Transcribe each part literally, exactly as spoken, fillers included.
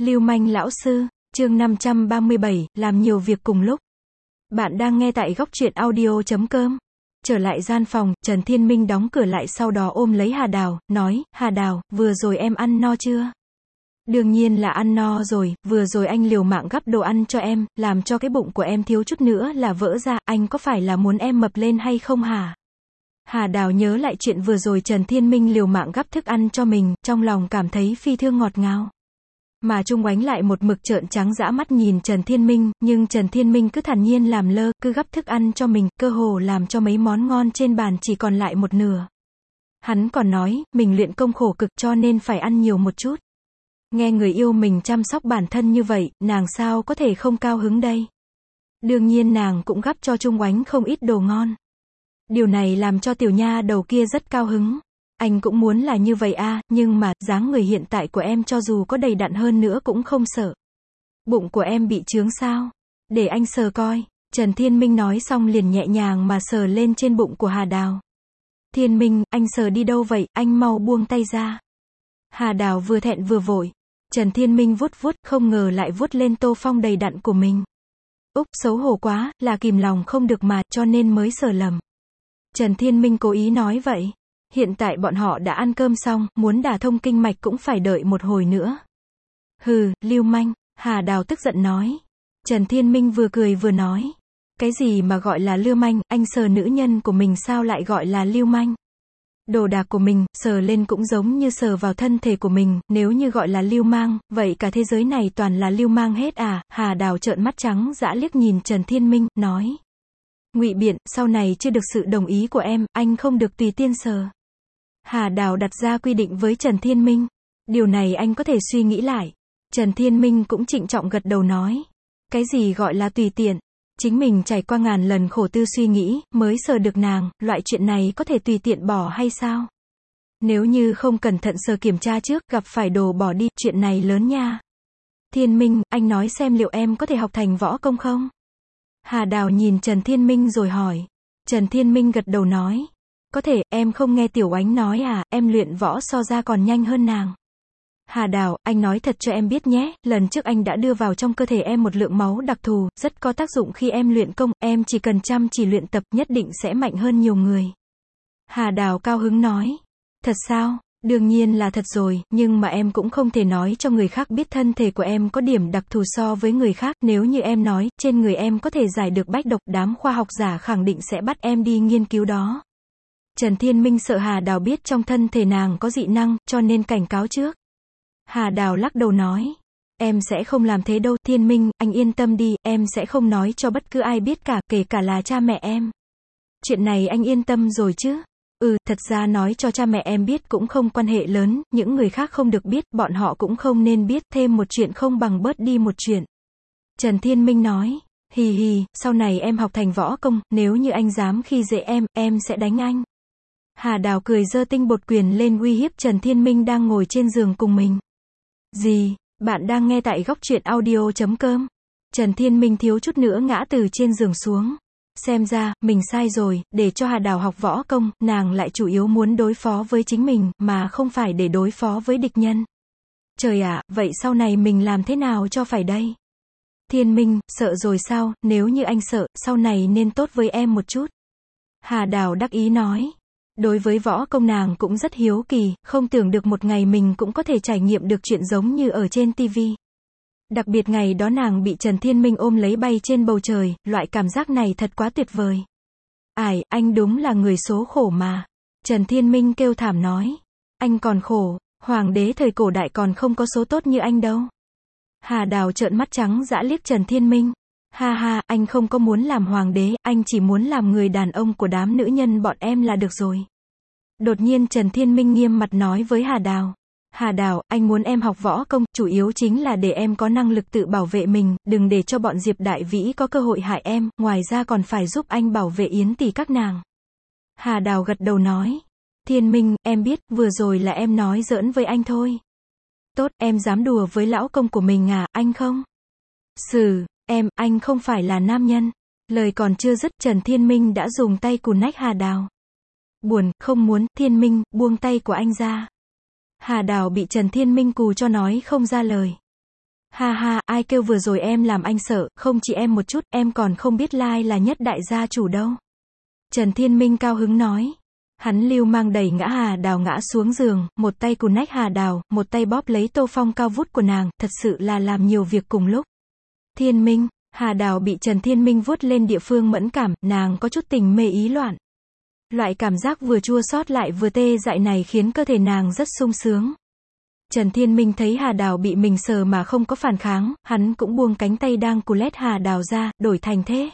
Lưu manh lão sư, chương năm trăm ba mươi bảy, làm nhiều việc cùng lúc. Bạn đang nghe tại góc truyện audio chấm com. Trở lại gian phòng, Trần Thiên Minh đóng cửa lại sau đó ôm lấy Hà Đào, nói, Hà Đào, vừa rồi em ăn no chưa? Đương nhiên là ăn no rồi, vừa rồi anh liều mạng gắp đồ ăn cho em, làm cho cái bụng của em thiếu chút nữa là vỡ ra, anh có phải là muốn em mập lên hay không hả? Hà Đào nhớ lại chuyện vừa rồi Trần Thiên Minh liều mạng gắp thức ăn cho mình, trong lòng cảm thấy phi thương ngọt ngào. Mà Trung Oánh lại một mực trợn trắng dã mắt nhìn Trần Thiên Minh, nhưng Trần Thiên Minh cứ thản nhiên làm lơ, cứ gắp thức ăn cho mình, cơ hồ làm cho mấy món ngon trên bàn chỉ còn lại một nửa. Hắn còn nói, mình luyện công khổ cực cho nên phải ăn nhiều một chút. Nghe người yêu mình chăm sóc bản thân như vậy, nàng sao có thể không cao hứng đây? Đương nhiên nàng cũng gắp cho Trung Oánh không ít đồ ngon. Điều này làm cho tiểu nha đầu kia rất cao hứng. Anh cũng muốn là như vậy a, à, nhưng mà, dáng người hiện tại của em cho dù có đầy đặn hơn nữa cũng không sợ. Bụng của em bị chướng sao? Để anh sờ coi. Trần Thiên Minh nói xong liền nhẹ nhàng mà sờ lên trên bụng của Hà Đào. Thiên Minh, anh sờ đi đâu vậy, anh mau buông tay ra. Hà Đào vừa thẹn vừa vội. Trần Thiên Minh vuốt vuốt, không ngờ lại vuốt lên tô phong đầy đặn của mình. Úc, xấu hổ quá, là kìm lòng không được mà, cho nên mới sờ lầm. Trần Thiên Minh cố ý nói vậy. Hiện tại bọn họ đã ăn cơm xong, muốn đả thông kinh mạch cũng phải đợi một hồi nữa. Hừ, lưu manh, Hà Đào tức giận nói. Trần Thiên Minh vừa cười vừa nói. Cái gì mà gọi là lưu manh, anh sờ nữ nhân của mình sao lại gọi là lưu manh? Đồ đạc của mình, sờ lên cũng giống như sờ vào thân thể của mình, nếu như gọi là lưu mang, vậy cả thế giới này toàn là lưu mang hết à? Hà Đào trợn mắt trắng dã liếc nhìn Trần Thiên Minh, nói. Ngụy biện, sau này chưa được sự đồng ý của em, anh không được tùy tiên sờ. Hà Đào đặt ra quy định với Trần Thiên Minh. Điều này anh có thể suy nghĩ lại. Trần Thiên Minh cũng trịnh trọng gật đầu nói. Cái gì gọi là tùy tiện? Chính mình trải qua ngàn lần khổ tư suy nghĩ, mới sờ được nàng, loại chuyện này có thể tùy tiện bỏ hay sao? Nếu như không cẩn thận sờ kiểm tra trước, gặp phải đồ bỏ đi, chuyện này lớn nha. Thiên Minh, anh nói xem liệu em có thể học thành võ công không? Hà Đào nhìn Trần Thiên Minh rồi hỏi. Trần Thiên Minh gật đầu nói. Có thể, em không nghe Tiểu Oánh nói à, em luyện võ so ra còn nhanh hơn nàng. Hà Đào, anh nói thật cho em biết nhé, lần trước anh đã đưa vào trong cơ thể em một lượng máu đặc thù, rất có tác dụng khi em luyện công, em chỉ cần chăm chỉ luyện tập nhất định sẽ mạnh hơn nhiều người. Hà Đào cao hứng nói. Thật sao? Đương nhiên là thật rồi, nhưng mà em cũng không thể nói cho người khác biết thân thể của em có điểm đặc thù so với người khác, nếu như em nói, trên người em có thể giải được bách độc, đám khoa học giả khẳng định sẽ bắt em đi nghiên cứu đó. Trần Thiên Minh sợ Hà Đào biết trong thân thể nàng có dị năng, cho nên cảnh cáo trước. Hà Đào lắc đầu nói. Em sẽ không làm thế đâu, Thiên Minh, anh yên tâm đi, em sẽ không nói cho bất cứ ai biết cả, kể cả là cha mẹ em. Chuyện này anh yên tâm rồi chứ? Ừ, thật ra nói cho cha mẹ em biết cũng không quan hệ lớn, những người khác không được biết, bọn họ cũng không nên biết, thêm một chuyện không bằng bớt đi một chuyện. Trần Thiên Minh nói. Hì hì, sau này em học thành võ công, nếu như anh dám khi dễ em, em sẽ đánh anh. Hà Đào cười giơ tinh bột quyền lên uy hiếp Trần Thiên Minh đang ngồi trên giường cùng mình. Gì? Bạn đang nghe tại góc truyện audio chấm com. Trần Thiên Minh thiếu chút nữa ngã từ trên giường xuống. Xem ra, mình sai rồi, để cho Hà Đào học võ công, nàng lại chủ yếu muốn đối phó với chính mình, mà không phải để đối phó với địch nhân. Trời ạ, vậy sau này mình làm thế nào cho phải đây? Thiên Minh, sợ rồi sao, nếu như anh sợ, sau này nên tốt với em một chút. Hà Đào đắc ý nói. Đối với võ công nàng cũng rất hiếu kỳ, không tưởng được một ngày mình cũng có thể trải nghiệm được chuyện giống như ở trên tivi. Đặc biệt ngày đó nàng bị Trần Thiên Minh ôm lấy bay trên bầu trời, loại cảm giác này thật quá tuyệt vời. Ải, anh đúng là người số khổ mà. Trần Thiên Minh kêu thảm nói. Anh còn khổ, hoàng đế thời cổ đại còn không có số tốt như anh đâu. Hà Đào trợn mắt trắng dã liếc Trần Thiên Minh. Ha ha, anh không có muốn làm hoàng đế, anh chỉ muốn làm người đàn ông của đám nữ nhân bọn em là được rồi. Đột nhiên Trần Thiên Minh nghiêm mặt nói với Hà Đào. Hà Đào, anh muốn em học võ công, chủ yếu chính là để em có năng lực tự bảo vệ mình, đừng để cho bọn Diệp Đại Vĩ có cơ hội hại em, ngoài ra còn phải giúp anh bảo vệ Yến tỷ các nàng. Hà Đào gật đầu nói. Thiên Minh, em biết, vừa rồi là em nói giỡn với anh thôi. Tốt, em dám đùa với lão công của mình à, anh không? Sử, em, anh không phải là nam nhân. Lời còn chưa dứt, Trần Thiên Minh đã dùng tay cùn nách Hà Đào. Buồn, không muốn, Thiên Minh, buông tay của anh ra. Hà Đào bị Trần Thiên Minh cù cho nói không ra lời. Ha ha, ai kêu vừa rồi em làm anh sợ, không chỉ em một chút, em còn không biết Lai là nhất đại gia chủ đâu. Trần Thiên Minh cao hứng nói. Hắn lưu mang đẩy ngã Hà Đào ngã xuống giường, một tay cùn nách Hà Đào, một tay bóp lấy tô phong cao vút của nàng, thật sự là làm nhiều việc cùng lúc. Thiên Minh, Hà Đào bị Trần Thiên Minh vuốt lên địa phương mẫn cảm, nàng có chút tình mê ý loạn. Loại cảm giác vừa chua xót lại vừa tê dại này khiến cơ thể nàng rất sung sướng. Trần Thiên Minh thấy Hà Đào bị mình sờ mà không có phản kháng, hắn cũng buông cánh tay đang cù lét Hà Đào ra, đổi thành thế.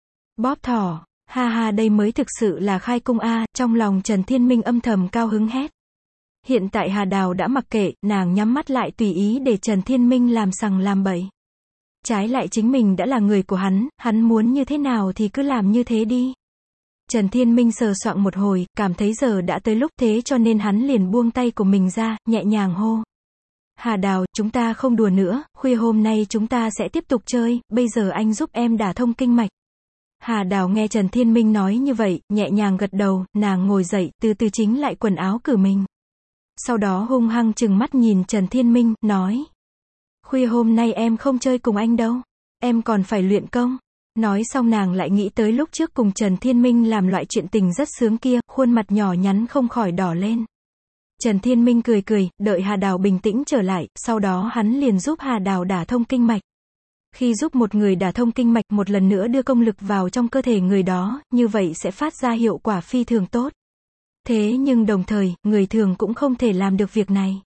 Bóp thỏ, ha ha đây mới thực sự là khai cung a, trong lòng Trần Thiên Minh âm thầm cao hứng hét. Hiện tại Hà Đào đã mặc kệ, nàng nhắm mắt lại tùy ý để Trần Thiên Minh làm sằng làm bậy. Trái lại chính mình đã là người của hắn, hắn muốn như thế nào thì cứ làm như thế đi. Trần Thiên Minh sờ soạng một hồi, cảm thấy giờ đã tới lúc thế cho nên hắn liền buông tay của mình ra, nhẹ nhàng hô. Hà Đào, chúng ta không đùa nữa, khuya hôm nay chúng ta sẽ tiếp tục chơi, bây giờ anh giúp em đả thông kinh mạch. Hà Đào nghe Trần Thiên Minh nói như vậy, nhẹ nhàng gật đầu, nàng ngồi dậy, từ từ chính lại quần áo cử mình. Sau đó hung hăng trừng mắt nhìn Trần Thiên Minh, nói. Khuya hôm nay em không chơi cùng anh đâu, em còn phải luyện công. Nói xong nàng lại nghĩ tới lúc trước cùng Trần Thiên Minh làm loại chuyện tình rất sướng kia, khuôn mặt nhỏ nhắn không khỏi đỏ lên. Trần Thiên Minh cười cười, đợi Hà Đào bình tĩnh trở lại, sau đó hắn liền giúp Hà Đào đả thông kinh mạch. Khi giúp một người đả thông kinh mạch một lần nữa đưa công lực vào trong cơ thể người đó, như vậy sẽ phát ra hiệu quả phi thường tốt. Thế nhưng đồng thời, người thường cũng không thể làm được việc này.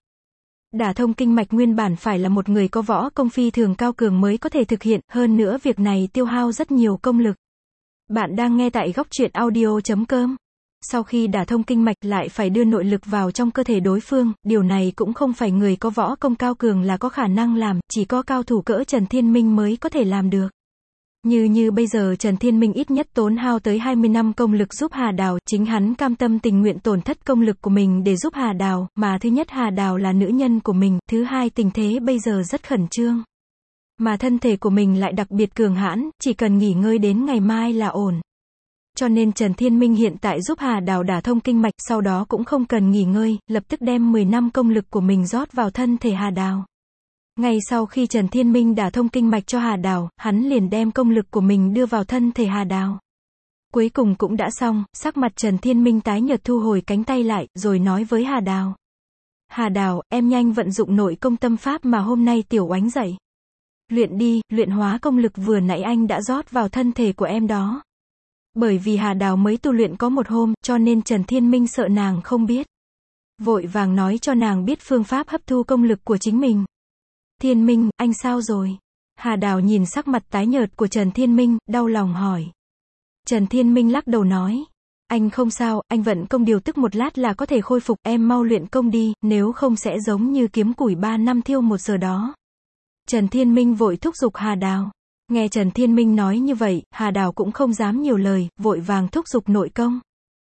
Đả thông kinh mạch nguyên bản phải là một người có võ công phi thường cao cường mới có thể thực hiện, hơn nữa việc này tiêu hao rất nhiều công lực. Bạn đang nghe tại góc truyện audio chấm com. Sau khi đả thông kinh mạch lại phải đưa nội lực vào trong cơ thể đối phương, điều này cũng không phải người có võ công cao cường là có khả năng làm, chỉ có cao thủ cỡ Trần Thiên Minh mới có thể làm được. Như như bây giờ Trần Thiên Minh ít nhất tốn hao tới hai mươi năm công lực giúp Hà Đào, chính hắn cam tâm tình nguyện tổn thất công lực của mình để giúp Hà Đào, mà thứ nhất Hà Đào là nữ nhân của mình, thứ hai tình thế bây giờ rất khẩn trương. Mà thân thể của mình lại đặc biệt cường hãn, chỉ cần nghỉ ngơi đến ngày mai là ổn. Cho nên Trần Thiên Minh hiện tại giúp Hà Đào đả thông kinh mạch, sau đó cũng không cần nghỉ ngơi, lập tức đem mười năm công lực của mình rót vào thân thể Hà Đào. Ngay sau khi Trần Thiên Minh đả thông kinh mạch cho Hà Đào, hắn liền đem công lực của mình đưa vào thân thể Hà Đào. Cuối cùng cũng đã xong, sắc mặt Trần Thiên Minh tái nhợt thu hồi cánh tay lại, rồi nói với Hà Đào. Hà Đào, em nhanh vận dụng nội công tâm pháp mà hôm nay Tiểu Oánh dạy. Luyện đi, luyện hóa công lực vừa nãy anh đã rót vào thân thể của em đó. Bởi vì Hà Đào mới tu luyện có một hôm, cho nên Trần Thiên Minh sợ nàng không biết. Vội vàng nói cho nàng biết phương pháp hấp thu công lực của chính mình. Thiên Minh, anh sao rồi? Hà Đào nhìn sắc mặt tái nhợt của Trần Thiên Minh, đau lòng hỏi. Trần Thiên Minh lắc đầu nói. Anh không sao, anh vận công điều tức một lát là có thể khôi phục, em mau luyện công đi, nếu không sẽ giống như kiếm củi ba năm thiêu một giờ đó. Trần Thiên Minh vội thúc giục Hà Đào. Nghe Trần Thiên Minh nói như vậy, Hà Đào cũng không dám nhiều lời, vội vàng thúc giục nội công.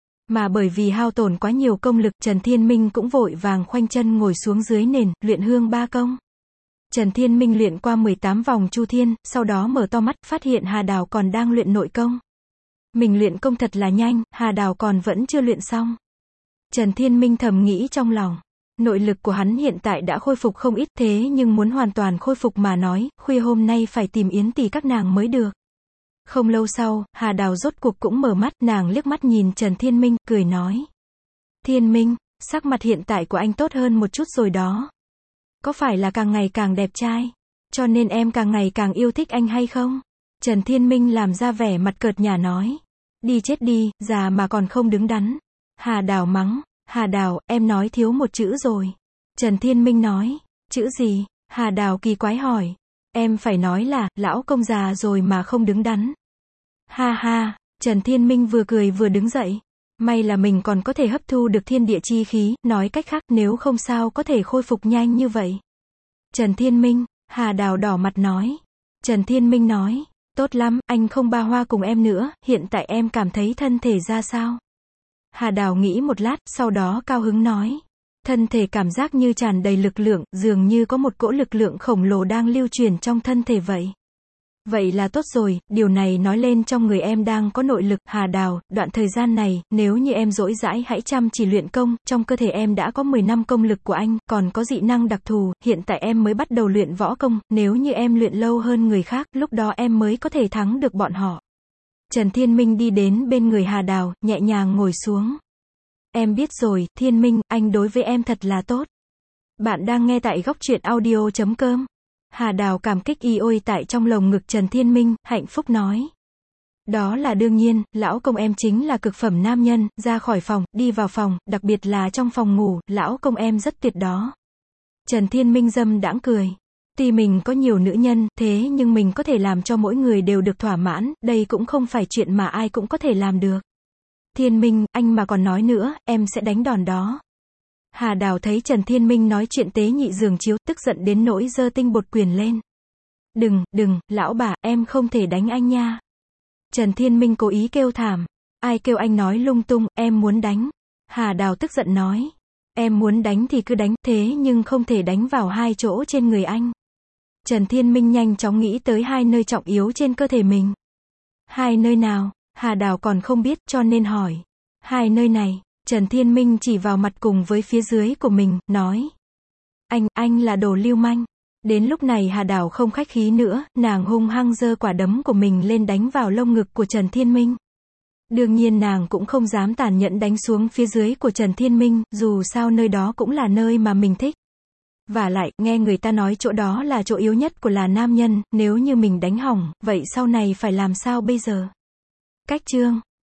Mà bởi vì hao tổn quá nhiều công lực, Trần Thiên Minh cũng vội vàng khoanh chân ngồi xuống dưới nền, luyện hương ba công. Trần Thiên Minh luyện qua mười tám vòng chu thiên, sau đó mở to mắt, phát hiện Hà Đào còn đang luyện nội công. Mình luyện công thật là nhanh, Hà Đào còn vẫn chưa luyện xong. Trần Thiên Minh thầm nghĩ trong lòng. Nội lực của hắn hiện tại đã khôi phục không ít, thế nhưng muốn hoàn toàn khôi phục mà nói, khuya hôm nay phải tìm Yến tỷ các nàng mới được. Không lâu sau, Hà Đào rốt cuộc cũng mở mắt, nàng liếc mắt nhìn Trần Thiên Minh, cười nói. Thiên Minh, sắc mặt hiện tại của anh tốt hơn một chút rồi đó. Có phải là càng ngày càng đẹp trai, cho nên em càng ngày càng yêu thích anh hay không? Trần Thiên Minh làm ra vẻ mặt cợt nhả nói. Đi chết đi, già mà còn không đứng đắn. Hà Đào mắng. Hà Đào, em nói thiếu một chữ rồi. Trần Thiên Minh nói. Chữ gì? Hà Đào kỳ quái hỏi. Em phải nói là, lão công già rồi mà không đứng đắn. Ha ha, Trần Thiên Minh vừa cười vừa đứng dậy. May là mình còn có thể hấp thu được thiên địa chi khí, nói cách khác nếu không sao có thể khôi phục nhanh như vậy. Trần Thiên Minh, Hà Đào đỏ mặt nói. Trần Thiên Minh nói. Tốt lắm, anh không ba hoa cùng em nữa, hiện tại em cảm thấy thân thể ra sao? Hà Đào nghĩ một lát, sau đó cao hứng nói. Thân thể cảm giác như tràn đầy lực lượng, dường như có một cỗ lực lượng khổng lồ đang lưu truyền trong thân thể vậy. Vậy là tốt rồi, điều này nói lên trong người em đang có nội lực. Hà Đào, đoạn thời gian này, nếu như em dỗi dãi hãy chăm chỉ luyện công, trong cơ thể em đã có mười năm công lực của anh, còn có dị năng đặc thù, hiện tại em mới bắt đầu luyện võ công, nếu như em luyện lâu hơn người khác, lúc đó em mới có thể thắng được bọn họ. Trần Thiên Minh đi đến bên người Hà Đào, nhẹ nhàng ngồi xuống. Em biết rồi, Thiên Minh, anh đối với em thật là tốt. Bạn đang nghe tại góc truyện audio chấm com. Hà Đào cảm kích y ôi tại trong lồng ngực Trần Thiên Minh, hạnh phúc nói. Đó là đương nhiên, lão công em chính là cực phẩm nam nhân, ra khỏi phòng, đi vào phòng, đặc biệt là trong phòng ngủ, lão công em rất tuyệt đó. Trần Thiên Minh dâm đãng cười. Tuy mình có nhiều nữ nhân, thế nhưng mình có thể làm cho mỗi người đều được thỏa mãn, đây cũng không phải chuyện mà ai cũng có thể làm được. Thiên Minh, anh mà còn nói nữa, em sẽ đánh đòn đó. Hà Đào thấy Trần Thiên Minh nói chuyện tế nhị giường chiếu, tức giận đến nỗi giơ tinh bột quyền lên. Đừng, đừng, lão bà, em không thể đánh anh nha. Trần Thiên Minh cố ý kêu thảm. Ai kêu anh nói lung tung, em muốn đánh. Hà Đào tức giận nói. Em muốn đánh thì cứ đánh, thế nhưng không thể đánh vào hai chỗ trên người anh. Trần Thiên Minh nhanh chóng nghĩ tới hai nơi trọng yếu trên cơ thể mình. Hai nơi nào? Hà Đào còn không biết, cho nên hỏi. Hai nơi này. Trần Thiên Minh chỉ vào mặt cùng với phía dưới của mình, nói. Anh, anh là đồ lưu manh. Đến lúc này Hà Đào không khách khí nữa, nàng hung hăng giơ quả đấm của mình lên đánh vào lông ngực của Trần Thiên Minh. Đương nhiên nàng cũng không dám tàn nhẫn đánh xuống phía dưới của Trần Thiên Minh, dù sao nơi đó cũng là nơi mà mình thích. Vả lại, nghe người ta nói chỗ đó là chỗ yếu nhất của là nam nhân, nếu như mình đánh hỏng, vậy sau này phải làm sao bây giờ? Cách chương